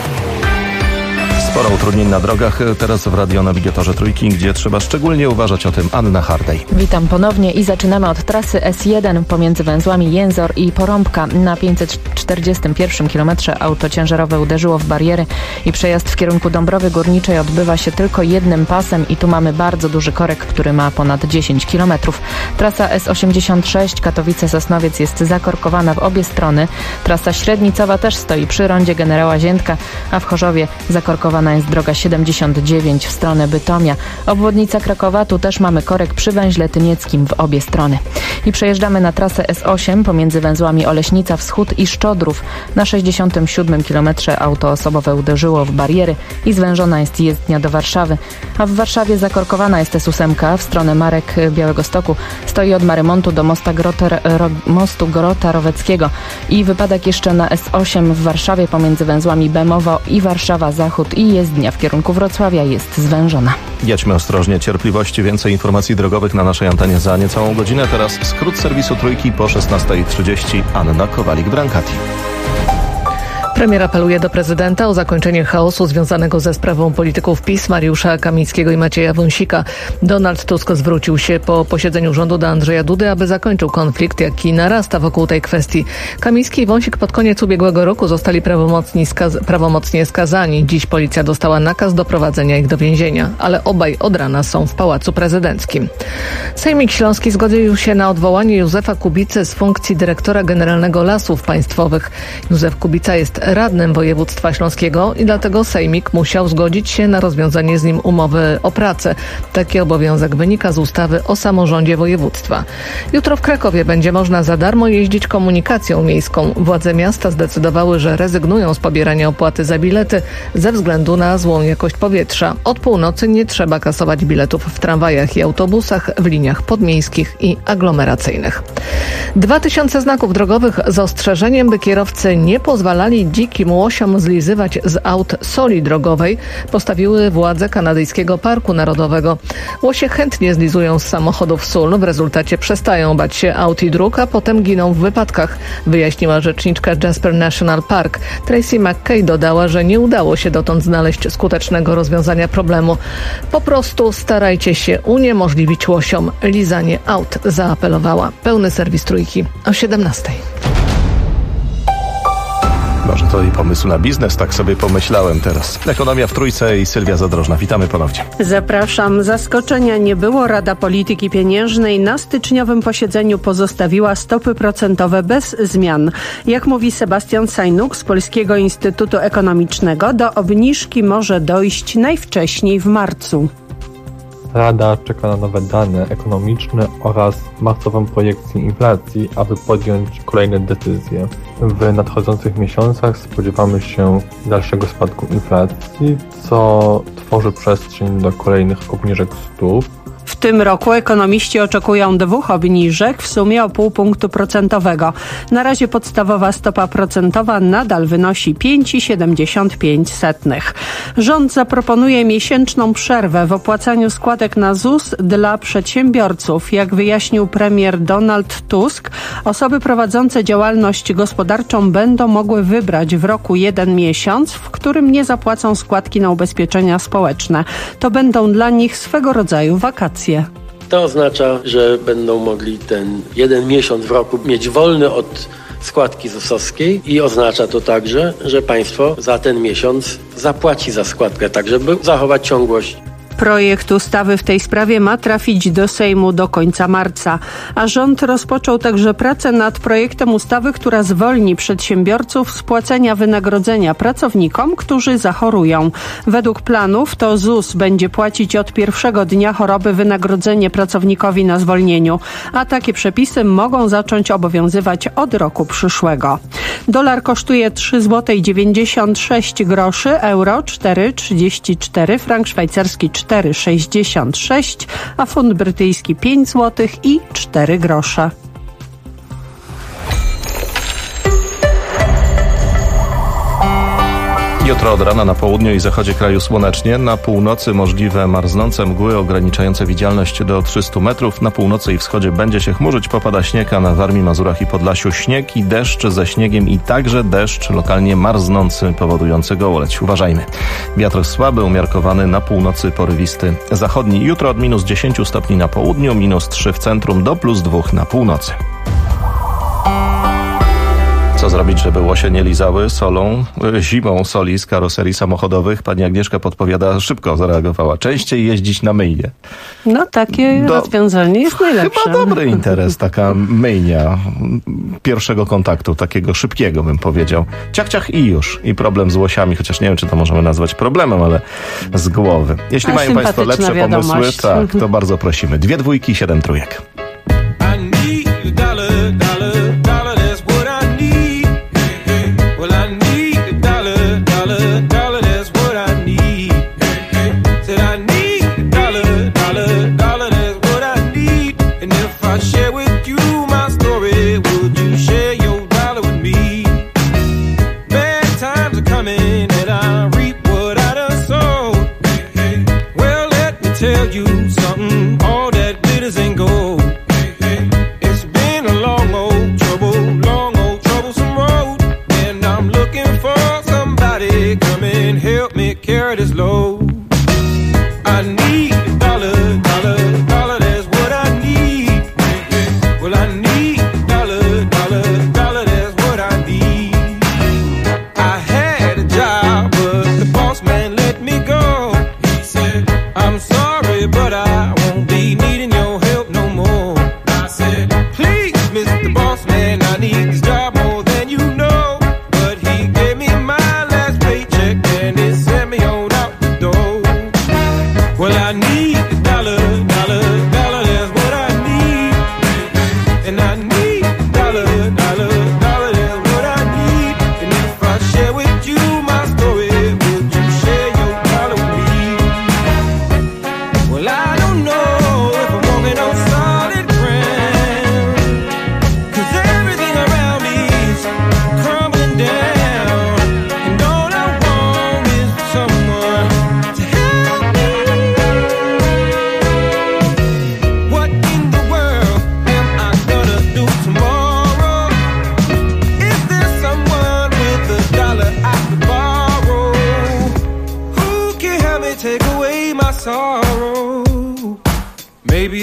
Sporo utrudnień na drogach. Teraz w radionawigatorze Trójki, gdzie trzeba szczególnie uważać, o tym Anna Hardej. Witam ponownie i zaczynamy od trasy S1 pomiędzy węzłami Jęzor i Porąbka. Na 541 kilometrze auto ciężarowe uderzyło w bariery i przejazd w kierunku Dąbrowy Górniczej odbywa się tylko jednym pasem i tu mamy bardzo duży korek, który ma ponad 10 kilometrów. Trasa S86 Katowice-Sosnowiec jest zakorkowana w obie strony. Trasa średnicowa też stoi przy rondzie Generała Ziętka, a w Chorzowie zakorkowana jest droga 79 w stronę Bytomia. Obwodnica Krakowa, tu też mamy korek przy węźle Tynieckim w obie strony. I przejeżdżamy na trasę S8 pomiędzy węzłami Oleśnica Wschód i Szczodrów. Na 67 kilometrze auto osobowe uderzyło w bariery i zwężona jest jezdnia do Warszawy. A w Warszawie zakorkowana jest S8 w stronę Marek Białegostoku. Stoi od Marymontu do mostu Grota Roweckiego. I wypadek jeszcze na S8 w Warszawie pomiędzy węzłami Bemowo i Warszawa Zachód i jezdnia w kierunku Wrocławia jest zwężona. Jedźmy ostrożnie, cierpliwości, więcej informacji drogowych na naszej antenie za niecałą godzinę. Teraz skrót serwisu Trójki po 16:30. Anna Kowalik-Brankati. Premier apeluje do prezydenta o zakończenie chaosu związanego ze sprawą polityków PiS Mariusza Kamińskiego i Macieja Wąsika. Donald Tusk zwrócił się po posiedzeniu rządu do Andrzeja Dudy, aby zakończył konflikt, jaki narasta wokół tej kwestii. Kamiński i Wąsik pod koniec ubiegłego roku zostali prawomocnie skazani. Dziś policja dostała nakaz doprowadzenia ich do więzienia, ale obaj od rana są w Pałacu Prezydenckim. Sejmik Śląski zgodził się na odwołanie Józefa Kubicy z funkcji dyrektora generalnego Lasów Państwowych. Józef Kubica jest radnym województwa śląskiego i dlatego sejmik musiał zgodzić się na rozwiązanie z nim umowy o pracę. Taki obowiązek wynika z ustawy o samorządzie województwa. Jutro w Krakowie będzie można za darmo jeździć komunikacją miejską. Władze miasta zdecydowały, że rezygnują z pobierania opłaty za bilety ze względu na złą jakość powietrza. Od północy nie trzeba kasować biletów w tramwajach i autobusach, w liniach podmiejskich i aglomeracyjnych. 2000 znaków drogowych z ostrzeżeniem, by kierowcy nie pozwalali dzikim łosiom zlizywać z aut soli drogowej, postawiły władze kanadyjskiego Parku Narodowego. Łosie chętnie zlizują z samochodów sól, w rezultacie przestają bać się aut i dróg, a potem giną w wypadkach, wyjaśniła rzeczniczka Jasper National Park. Tracy McKay dodała, że nie udało się dotąd znaleźć skutecznego rozwiązania problemu. Po prostu starajcie się uniemożliwić łosiom lizanie aut, zaapelowała. Pełny serwis Trójki o 17:00. Może to i pomysł na biznes, tak sobie pomyślałem teraz. Ekonomia w Trójce i Sylwia Zadrożna. Witamy ponownie. Zapraszam. Zaskoczenia nie było. Rada Polityki Pieniężnej na styczniowym posiedzeniu pozostawiła stopy procentowe bez zmian. Jak mówi Sebastian Sajnuk z Polskiego Instytutu Ekonomicznego, do obniżki może dojść najwcześniej w marcu. Rada czeka na nowe dane ekonomiczne oraz marcową projekcję inflacji, aby podjąć kolejne decyzje. W nadchodzących miesiącach spodziewamy się dalszego spadku inflacji, co tworzy przestrzeń do kolejnych obniżek stóp. W tym roku ekonomiści oczekują 2 obniżek w sumie o 0,5 punktu procentowego. Na razie podstawowa stopa procentowa nadal wynosi 5,75. Rząd zaproponuje miesięczną przerwę w opłacaniu składek na ZUS dla przedsiębiorców. Jak wyjaśnił premier Donald Tusk, osoby prowadzące działalność gospodarczą będą mogły wybrać w roku 1 miesiąc, w którym nie zapłacą składki na ubezpieczenia społeczne. To będą dla nich swego rodzaju wakacje. To oznacza, że będą mogli ten 1 miesiąc w roku mieć wolny od składki ZUS-owskiej i oznacza to także, że państwo za ten miesiąc zapłaci za składkę, tak żeby zachować ciągłość. Projekt ustawy w tej sprawie ma trafić do Sejmu do końca marca, a rząd rozpoczął także pracę nad projektem ustawy, która zwolni przedsiębiorców z płacenia wynagrodzenia pracownikom, którzy zachorują. Według planów to ZUS będzie płacić od pierwszego dnia choroby wynagrodzenie pracownikowi na zwolnieniu, a takie przepisy mogą zacząć obowiązywać od roku przyszłego. Dolar kosztuje 3,96 zł, euro 4,34, frank szwajcarski 4,66, a funt brytyjski 5 zł i 4 grosze. Jutro od rana na południu i zachodzie kraju słonecznie, na północy możliwe marznące mgły ograniczające widzialność do 300 metrów. Na północy i wschodzie będzie się chmurzyć, popada śnieg, a na Warmii, Mazurach i Podlasiu śnieg i deszcz ze śniegiem i także deszcz lokalnie marznący, powodujący gołoleć. Uważajmy. Wiatr słaby, umiarkowany, na północy porywisty zachodni. Jutro od -10 stopni na południu, -3 w centrum, do +2 na północy. Co zrobić, żeby łosie nie lizały zimą soli z karoserii samochodowych? Pani Agnieszka podpowiada, szybko zareagowała. Częściej jeździć na myjnie. No takie rozwiązanie jest najlepsze. Chyba dobry interes, taka myjnia pierwszego kontaktu, takiego szybkiego bym powiedział. Ciach, ciach i już. I problem z łosiami, chociaż nie wiem, czy to możemy nazwać problemem, ale z głowy. Jeśli mają państwo lepsze pomysły, tak, to bardzo prosimy. 2 dwójki, 7 trójek. Mr. Boss Man, I need this job more than you know, but he gave me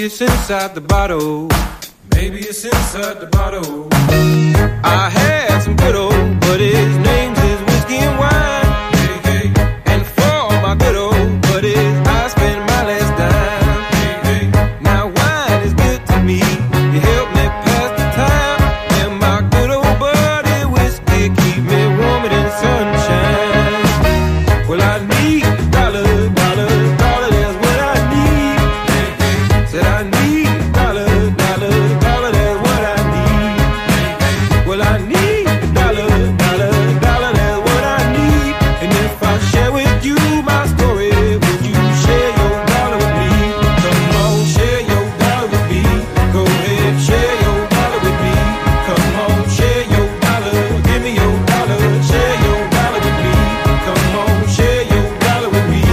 it's inside the bottle. Maybe it's inside the bottle. I had some good old buddies, names is whiskey and wine. Hey, hey. And for all my good old buddies, I spend my last dime. Hey, hey. Now wine is good to me, you help me pass the time. And my good old buddy whiskey keep me warmer than sunshine. Well, I need a dollar, dollar, dollar, that's what I need. Hey, hey. Said I need a dollar, dollar, dollar, that's what I need. Hey, hey. Well, I need a dollar, dollar, dollar, that's what I need. And if I share with you my story, would you share your dollar with me? Come on, share your dollar with me. Go ahead, share your dollar with me. Come on, share your dollar, give me your dollar, share your dollar with me. Come on, share your dollar with me.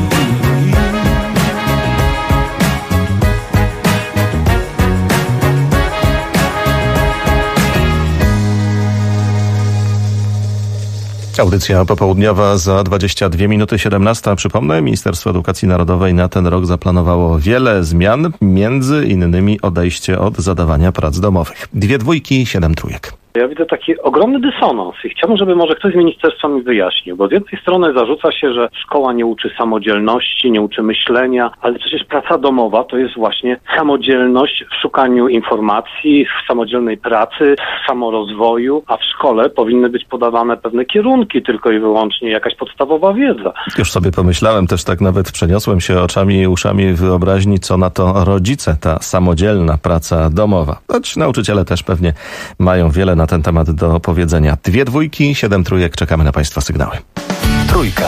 Audycja popołudniowa za 22 minuty 17. Przypomnę, Ministerstwo Edukacji Narodowej na ten rok zaplanowało wiele zmian, między innymi odejście od zadawania prac domowych. 2 dwójki, 7 trójek. Ja widzę taki ogromny dysonans i chciałbym, żeby może ktoś z ministerstwa mi wyjaśnił, bo z jednej strony zarzuca się, że szkoła nie uczy samodzielności, nie uczy myślenia, ale przecież praca domowa to jest właśnie samodzielność w szukaniu informacji, w samodzielnej pracy, w samorozwoju, a w szkole powinny być podawane pewne kierunki, tylko i wyłącznie jakaś podstawowa wiedza. Już sobie pomyślałem, też tak nawet przeniosłem się oczami i uszami wyobraźni, co na to rodzice, ta samodzielna praca domowa. Choć nauczyciele też pewnie mają wiele na ten temat do powiedzenia. 2 dwójki, 7 trójek. Czekamy na Państwa sygnały. Trójka.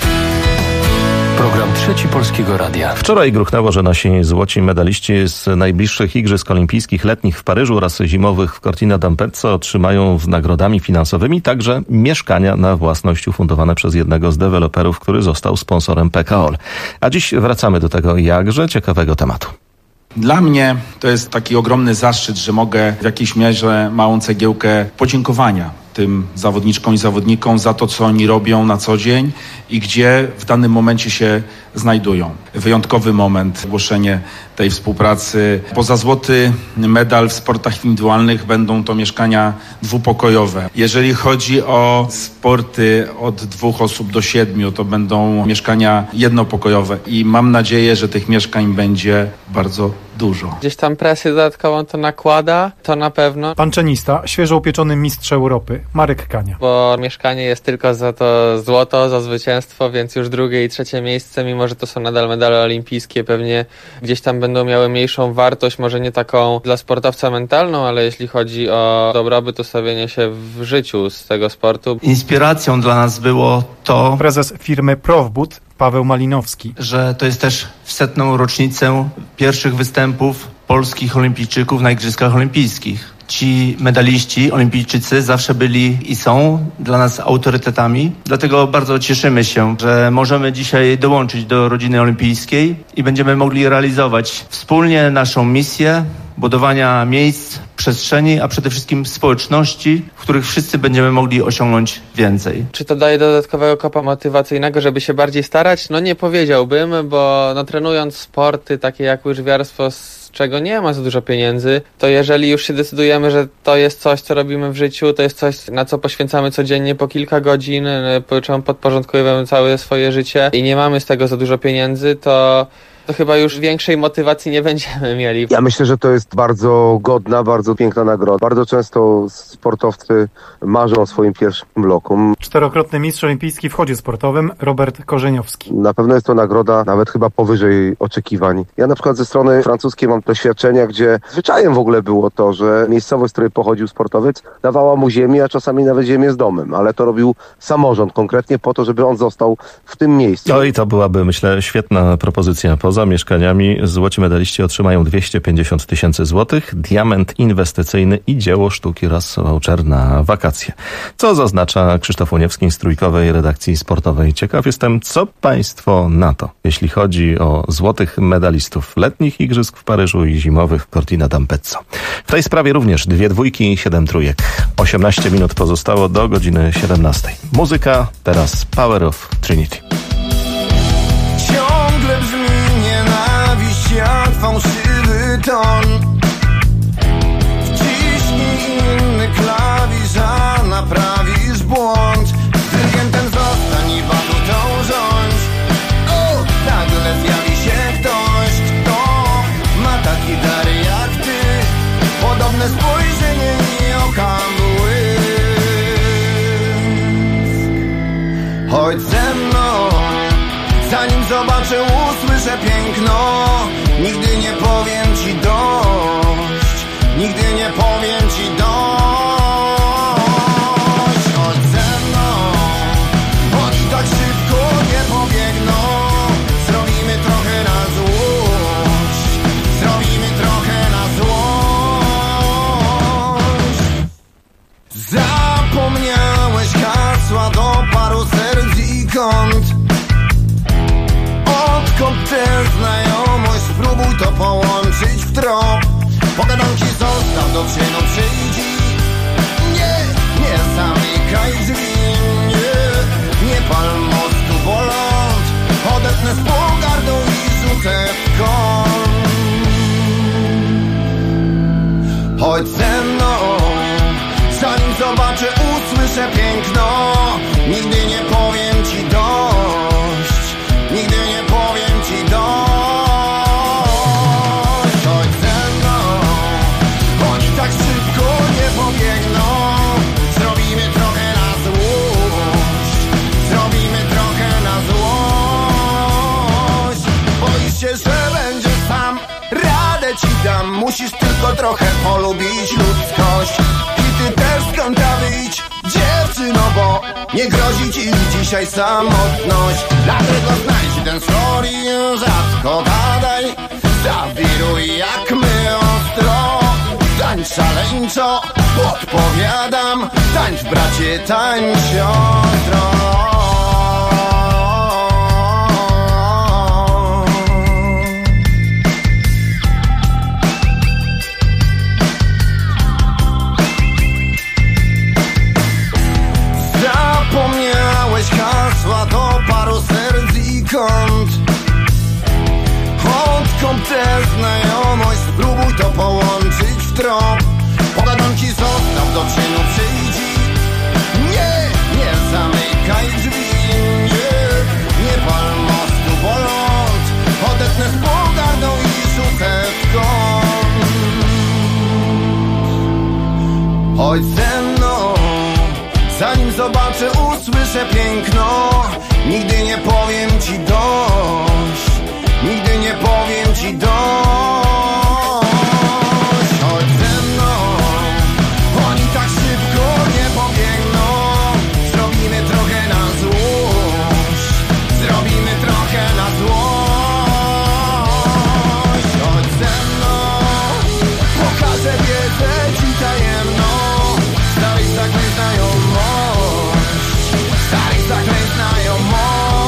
Program Trzeci Polskiego Radia. Wczoraj gruchnęło, że nasi złoci medaliści z najbliższych Igrzysk Olimpijskich letnich w Paryżu oraz zimowych w Cortina d'Ampezzo otrzymają nagrodami finansowymi także mieszkania na własność ufundowane przez jednego z deweloperów, który został sponsorem PKO. A dziś wracamy do tego jakże ciekawego tematu. Dla mnie to jest taki ogromny zaszczyt, że mogę w jakiejś mierze małą cegiełkę podziękowania tym zawodniczkom i zawodnikom za to, co oni robią na co dzień i gdzie w danym momencie się znajdują. Wyjątkowy moment, ogłoszenie tej współpracy. Poza złoty medal w sportach indywidualnych będą to mieszkania dwupokojowe. Jeżeli chodzi o sporty od 2 osób do 7, to będą mieszkania jednopokojowe i mam nadzieję, że tych mieszkań będzie bardzo dużo. Gdzieś tam presję dodatkową to nakłada, to na pewno. Pan czenista, świeżo upieczony mistrz Europy, Marek Kania. Bo mieszkanie jest tylko za to złoto, za zwycięstwo, więc już 2. i 3 miejsce, mimo że to są nadal medale olimpijskie, pewnie gdzieś tam będą miały mniejszą wartość, może nie taką dla sportowca mentalną, ale jeśli chodzi o dobrobyt, ustawienie się w życiu z tego sportu. Inspiracją dla nas było to... Prezes firmy Profbud, Paweł Malinowski. Że to jest też w 100. rocznicę pierwszych występów polskich olimpijczyków na Igrzyskach Olimpijskich. Ci medaliści, olimpijczycy zawsze byli i są dla nas autorytetami. Dlatego bardzo cieszymy się, że możemy dzisiaj dołączyć do rodziny olimpijskiej i będziemy mogli realizować wspólnie naszą misję budowania miejsc, przestrzeni, a przede wszystkim społeczności, w których wszyscy będziemy mogli osiągnąć więcej. Czy to daje dodatkowego kopa motywacyjnego, żeby się bardziej starać? No nie powiedziałbym, bo trenując sporty takie jak łyżwiarstwo, z czego nie ma za dużo pieniędzy, to jeżeli już się decydujemy, że to jest coś, co robimy w życiu, to jest coś, na co poświęcamy codziennie po kilka godzin, po czym podporządkujemy całe swoje życie i nie mamy z tego za dużo pieniędzy, to chyba już większej motywacji nie będziemy mieli. Ja myślę, że to jest bardzo godna, bardzo piękna nagroda. Bardzo często sportowcy marzą o swoim pierwszym bloku. 4-krotny mistrz olimpijski w chodzie sportowym Robert Korzeniowski. Na pewno jest to nagroda nawet chyba powyżej oczekiwań. Ja na przykład ze strony francuskiej mam doświadczenia, gdzie zwyczajem w ogóle było to, że miejscowość, z której pochodził sportowiec, dawała mu ziemię, a czasami nawet ziemię z domem, ale to robił samorząd konkretnie po to, żeby on został w tym miejscu. No i to byłaby, myślę, świetna propozycja. Poza mieszkaniami złoci medaliści otrzymają 250 000 złotych, diament inwestycyjny i dzieło sztuki oraz voucher na wakacje. Co zaznacza Krzysztof Uniewski z Trójkowej Redakcji Sportowej. Ciekaw jestem, co Państwo na to, jeśli chodzi o złotych medalistów letnich igrzysk w Paryżu i zimowych w Cortina d'Ampezzo. W tej sprawie również 2 dwójki i 7 trójek. 18 minut pozostało do godziny 17. Muzyka, teraz Power of Trinity. Ciągle brzmi nienawiść jak fałszywy ton. Wciśnij inny klawisz, a naprawisz błąd. Dyrygientem zostań i batutą rządź. O, nagle zjawi się ktoś, kto ma taki dar jak ty. Podobne spojrzenie i oka błysk. Chodź ze mną, zanim zobaczę, usłyszę piękno. Nigdy nie powiem ci dość. Nigdy nie powiem ci dość. Chodź ze mną, oni tak szybko nie pobiegną. Zrobimy trochę na złość. Zrobimy trochę na złość. Zapomniałeś hasła do paru serc i kąt. Odkąd tę znajomość, spróbuj to połączyć w trop. Pogadam ci, zostaw do czynu, przyjdź. Nie, nie zamykaj drzwi. Nie pal mostu, bo ląd odetnę z pogardą i rzucę w kąt. Chodź ze mną, zanim zobaczę, usłyszę piękno. Nigdy nie powiem ci dość. Nigdy nie powiem ci dość. Chodź ze mną, oni tak szybko nie pobiegną. Zrobimy trochę na złość. Zrobimy trochę na złość. Boisz się, że będziesz sam, radę ci dam. Musisz tylko trochę polubić ludzkość. I ty też z kąta wyjdź, dziewczyno, bo nie grozi ci dzisiaj samotność. Dlatego znajdź ten floor i rzadko gadaj. Zawiruj jak my ostro. Tańcz szaleńczo, podpowiadam. Tańcz bracie, tańcz siostro. Zapomniałeś hasła do paru serc i kąt. Odkąd tę znajomość, spróbuj to połączyć w trop. Pogadam ci, zostaw do czynu, przyjdź. Nie, nie zamykaj drzwi. Nie pal mostu, bo ląd odetnę z pogardą i rzucę w kąt. Chodź ze mną, zanim zobaczę, usłyszę piękno. Nigdy nie powiem ci dość. Nigdy nie powiem ci dość. Chodź ze mną, oni tak szybko nie pobiegną. Zrobimy trochę na złość. Zrobimy trochę na złość. Chodź ze mną, pokażę wiedzę ci tajemną. Starej zaklęć znajomość. Starej zaklęć znajomość.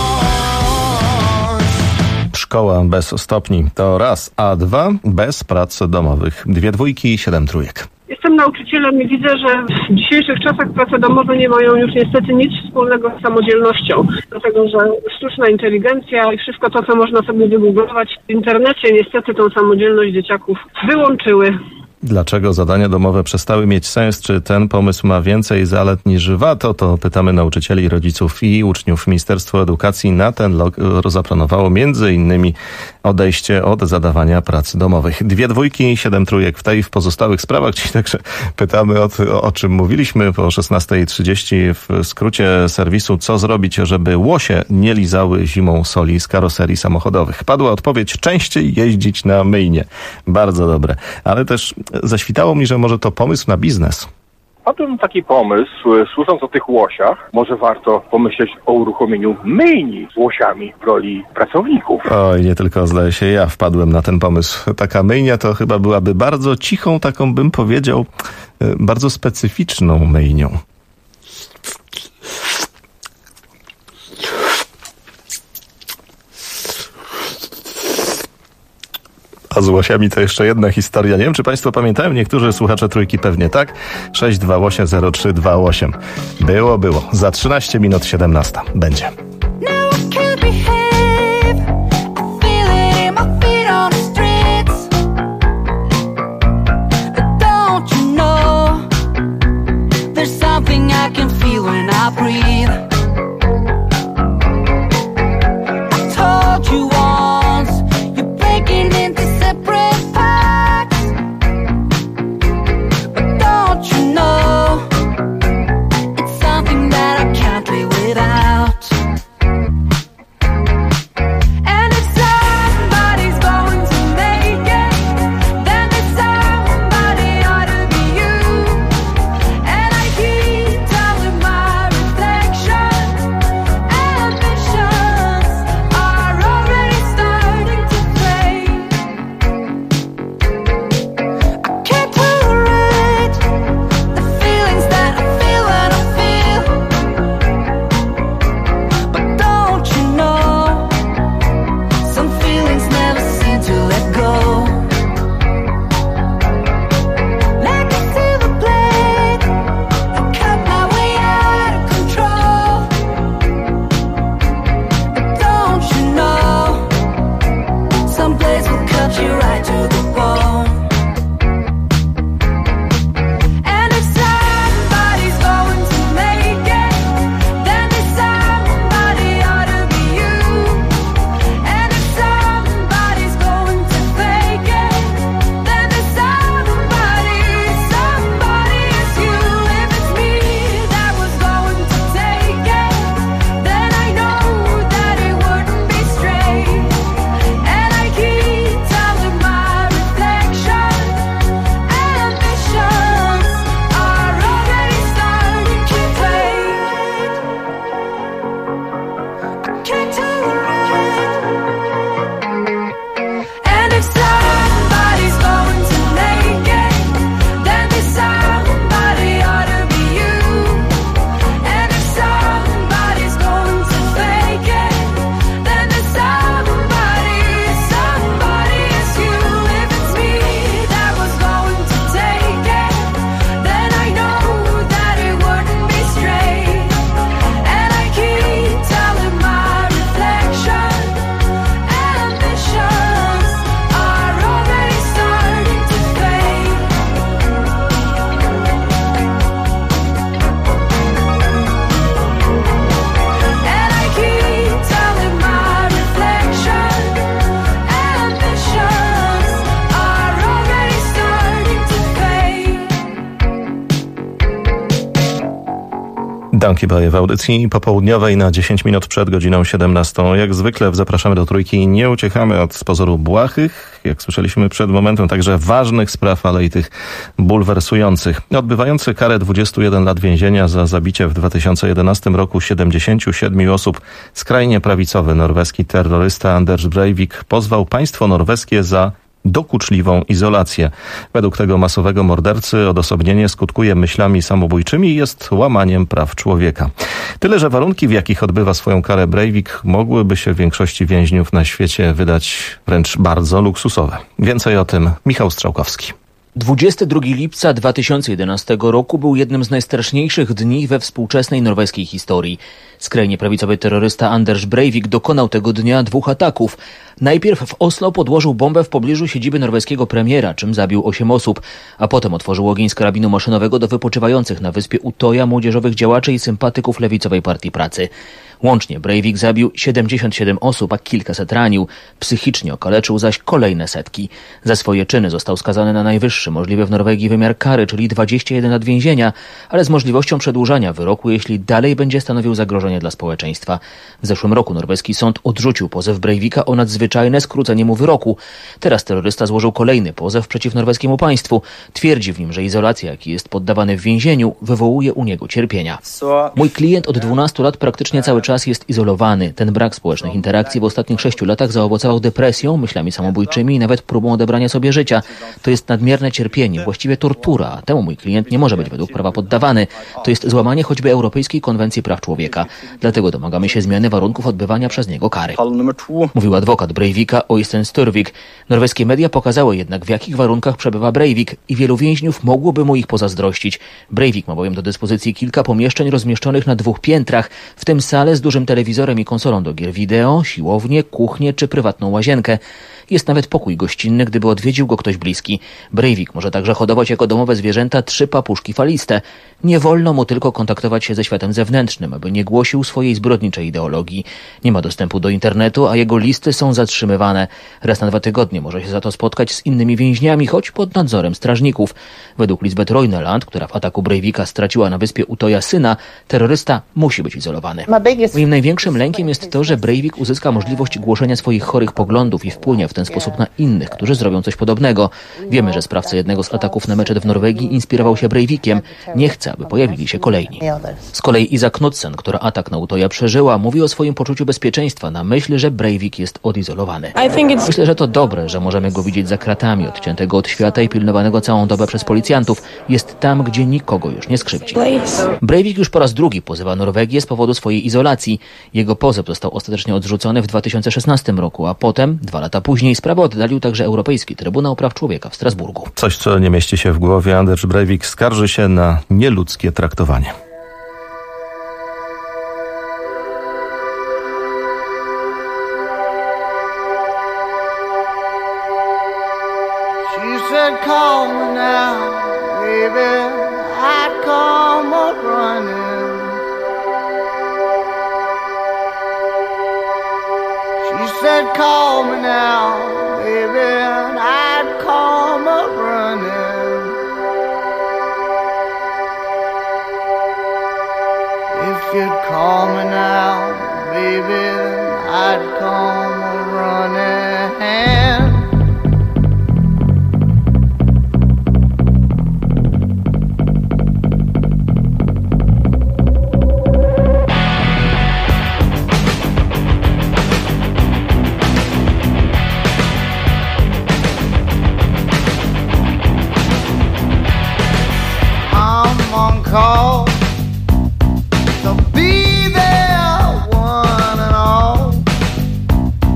Szkoła bez stopni to raz, a dwa bez prac domowych. 2 dwójki, 7 trójek. Jestem nauczycielem i widzę, że w dzisiejszych czasach prace domowe nie mają już niestety nic wspólnego z samodzielnością. Dlatego, że sztuczna inteligencja i wszystko to, co można sobie wygooglować w internecie, niestety tą samodzielność dzieciaków wyłączyły. Dlaczego zadania domowe przestały mieć sens? Czy ten pomysł ma więcej zalet niż wad? O to pytamy nauczycieli, rodziców i uczniów. Ministerstwo Edukacji na ten rok zaplanowało m.in. odejście od zadawania prac domowych. 2 dwójki, 7 trójek w tej i w pozostałych sprawach. Czyli także pytamy o czym mówiliśmy po 16:30 w skrócie serwisu. Co zrobić, żeby łosie nie lizały zimą soli z karoserii samochodowych? Padła odpowiedź: częściej jeździć na myjnie. Bardzo dobre. Ale też zaświtało mi, że może to pomysł na biznes. Padł taki pomysł, służąc o tych łosiach, może warto pomyśleć o uruchomieniu myjni z łosiami w roli pracowników. Oj, nie tylko, zdaje się, ja wpadłem na ten pomysł. Taka myjnia to chyba byłaby bardzo cichą, taką bym powiedział, bardzo specyficzną myjnią. A z łosiami to jeszcze jedna historia. Nie wiem, czy państwo pamiętają, niektórzy słuchacze Trójki pewnie tak. 6280328. Było. Za 13 minut 17 będzie. Donkey Boy w audycji popołudniowej na 10 minut przed godziną 17. Jak zwykle zapraszamy do Trójki i nie uciekamy od z pozoru błahych, jak słyszeliśmy przed momentem, także ważnych spraw, ale i tych bulwersujących. Odbywający karę 21 lat więzienia za zabicie w 2011 roku 77 osób skrajnie prawicowy norweski terrorysta Anders Breivik pozwał państwo norweskie za dokuczliwą izolację. Według tego masowego mordercy odosobnienie skutkuje myślami samobójczymi i jest łamaniem praw człowieka. Tyle, że warunki, w jakich odbywa swoją karę Breivik, mogłyby się większości więźniów na świecie wydać wręcz bardzo luksusowe. Więcej o tym Michał Strzałkowski. 22 lipca 2011 roku był jednym z najstraszniejszych dni we współczesnej norweskiej historii. Skrajnie prawicowy terrorysta Anders Breivik dokonał tego dnia 2 ataków. Najpierw w Oslo podłożył bombę w pobliżu siedziby norweskiego premiera, czym zabił 8 osób, a potem otworzył ogień z karabinu maszynowego do wypoczywających na wyspie Utoja młodzieżowych działaczy i sympatyków lewicowej Partii Pracy. Łącznie Breivik zabił 77 osób, a kilkaset ranił. Psychicznie okaleczył zaś kolejne setki. Za swoje czyny został skazany na najwyższy możliwy w Norwegii wymiar kary, czyli 21 lat więzienia, ale z możliwością przedłużania wyroku, jeśli dalej będzie stanowił zagrożenie dla społeczeństwa. W zeszłym roku norweski sąd odrzucił pozew Breivika o nadzwyczajne skrócenie mu wyroku. Teraz terrorysta złożył kolejny pozew przeciw norweskiemu państwu. Twierdzi w nim, że izolacja, jaki jest poddawany w więzieniu, wywołuje u niego cierpienia. Mój klient od 12 lat praktycznie cały czas jest izolowany. Ten brak społecznych interakcji w ostatnich 6 latach zaowocował depresją, myślami samobójczymi i nawet próbą odebrania sobie życia. To jest nadmierne cierpienie, właściwie tortura, a temu mój klient nie może być według prawa poddawany. To jest złamanie choćby Europejskiej Konwencji Praw Człowieka. Dlatego domagamy się zmiany warunków odbywania przez niego kary. Mówił adwokat Breivika Oystein Størvik. Norweskie media pokazały jednak, w jakich warunkach przebywa Breivik i wielu więźniów mogłoby mu ich pozazdrościć. Breivik ma bowiem do dyspozycji kilka pomieszczeń rozmieszczonych na 2 piętrach, w tym salę z dużym telewizorem i konsolą do gier wideo, siłownię, kuchnię czy prywatną łazienkę. Jest nawet pokój gościnny, gdyby odwiedził go ktoś bliski. Breivik może także hodować jako domowe zwierzęta 3 papuszki faliste. Nie wolno mu tylko kontaktować się ze światem zewnętrznym, aby nie głosił swojej zbrodniczej ideologii. Nie ma dostępu do internetu, a jego listy są zatrzymywane. Raz na 2 tygodnie może się za to spotkać z innymi więźniami, choć pod nadzorem strażników. Według Lisbeth Royneland, która w ataku Breivika straciła na wyspie Utoja syna, terrorysta musi być izolowany. Moim największym lękiem jest to, że Breivik uzyska możliwość głoszenia swoich chorych poglądów i wpłynie w ten sposób na innych, którzy zrobią coś podobnego. Wiemy, że sprawca jednego z ataków na meczet w Norwegii inspirował się Breivikiem. Nie chce, aby pojawili się kolejni. Z kolei Iza Knudsen, która atak na Utoja przeżyła, mówi o swoim poczuciu bezpieczeństwa na myśl, że Breivik jest odizolowany. Myślę, że to dobre, że możemy go widzieć za kratami, odciętego od świata i pilnowanego całą dobę przez policjantów. Jest tam, gdzie nikogo już nie skrzywdzi. Breivik już po raz drugi pozywa Norwegię z powodu swojej izolacji. Jego pozew został ostatecznie odrzucony w 2016 roku, a potem, 2 lata później, sprawę oddalił także Europejski Trybunał Praw Człowieka w Strasburgu. Coś, co nie mieści się w głowie. Anders Breivik skarży się na nieludzkie traktowanie. She said, call me now, baby, I'd come up running. She said, call me now, baby, and I'd come up running. If you'd call me now, baby, I'd come up running. Call to be there, one and all.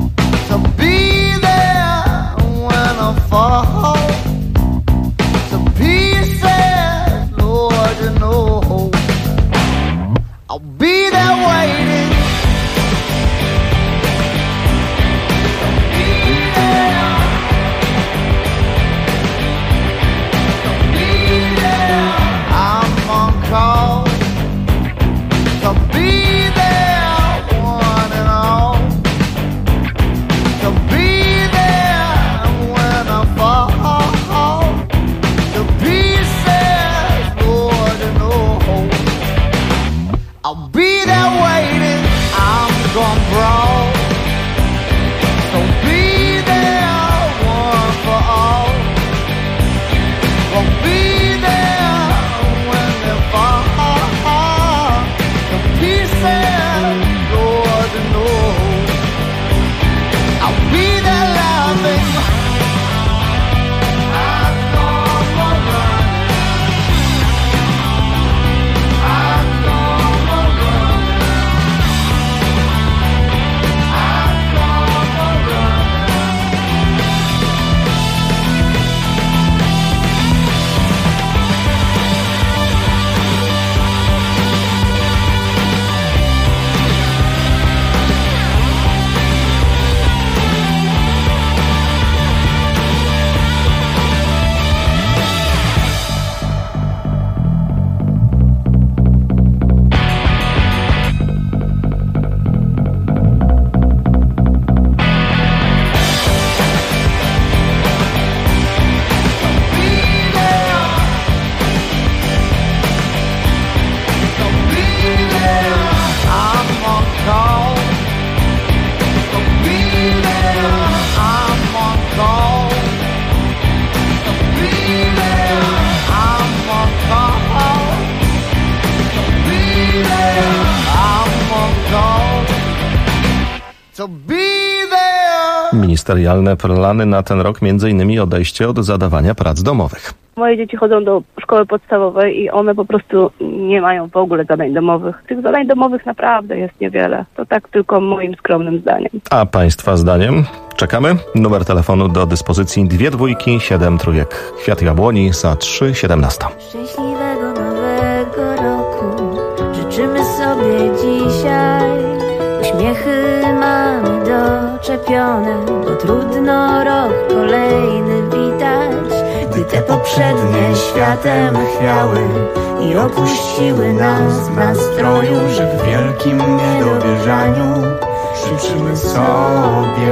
ministerialne plany na ten rok, m.in. odejście od zadawania prac domowych. Moje dzieci chodzą do szkoły podstawowej i one po prostu nie mają w ogóle zadań domowych. Tych zadań domowych naprawdę jest niewiele. To tak tylko moim skromnym zdaniem. A Państwa zdaniem? Czekamy. Numer telefonu do dyspozycji 2 dwójki, 7 trójek. Kwiat Jabłoni za 3,17. Szczęśliwego nowego roku życzymy sobie dzisiaj. Uśmiechy mamy doczepione, bo trudno rok kolejny witać. Gdy te poprzednie światem chwiały i opuściły nas w nastroju, że w wielkim niedowierzaniu życzymy sobie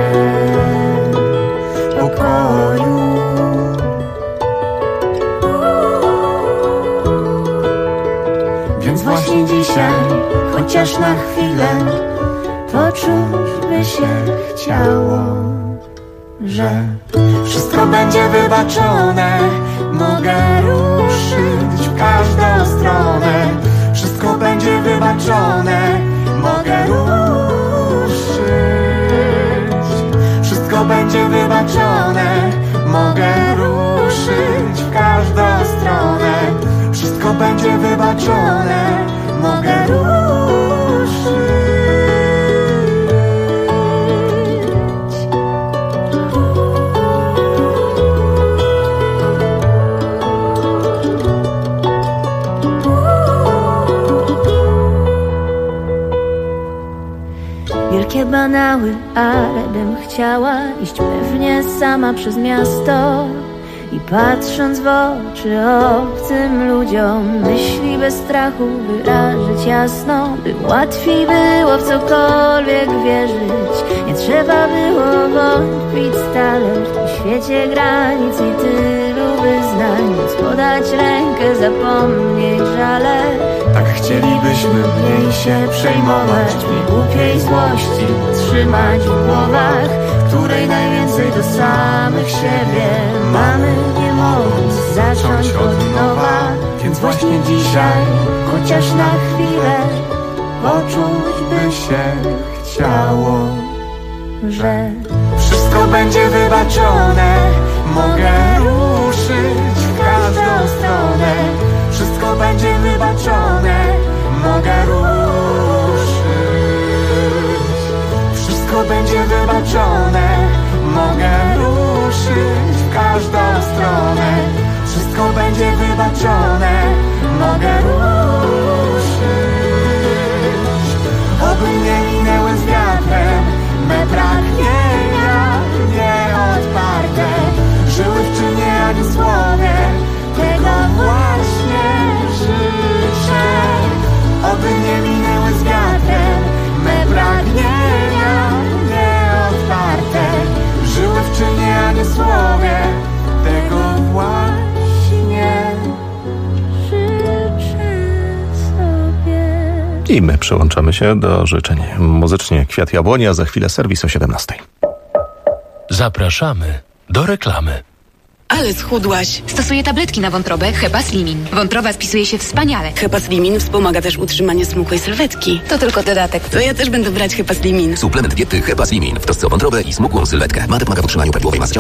pokoju. Więc właśnie dzisiaj, chociaż na chwilę, poczuć by się chciało, że wszystko będzie wybaczone. Mogę ruszyć w każdą stronę. Wszystko będzie wybaczone. Mogę ruszyć. Wszystko będzie wybaczone. Mogę ruszyć w każdą stronę. Wszystko będzie wybaczone. Mogę ruszyć. Wielkie banały, ale bym chciała iść pewnie sama przez miasto i patrząc w oczy obcym ludziom, myśli bez strachu wyrazić jasno, by łatwiej było w cokolwiek wierzyć. Nie trzeba było wątpić stale w tym świecie granic i tylu wyznań, więc podać rękę, zapomnieć żale. Tak chcielibyśmy mniej się przejmować, mniej głupiej złości trzymać w głowach, której najwięcej do samych siebie mamy, nie mogąc zacząć od nowa. Więc właśnie dzisiaj, chociaż na chwilę, poczuć by się chciało, że wszystko będzie wybaczone. Mogę ruszyć w każdą stronę. Wszystko będzie wybaczone. Mogę ruszyć. Wszystko będzie wybaczone. Mogę ruszyć w każdą stronę. Wszystko będzie wybaczone. Mogę ruszyć. Oby nie minęły z wiatrem me pragnienia nieodparte. Żyły w czynie ani słowie. Tego właśnie życzę. Oby nie minęły z wiatrem me pragnienia nieodparte. Żyły w czynie, a nie słowie. Tego właśnie życzę sobie. I my przyłączamy się do życzeń. Muzycznie Kwiat Jabłoni, a za chwilę serwis o 17. Zapraszamy do reklamy. Ale schudłaś. Stosuję tabletki na wątrobę Hepaslimin. Wątroba spisuje się wspaniale. Hepaslimin wspomaga też utrzymanie smukłej sylwetki. To tylko dodatek. To ja też będę brać Hepaslimin. Suplement diety Hepaslimin w trosce o wątrobę i smukłą sylwetkę. Ma pomaga w utrzymaniu prawidłowej masy ciała.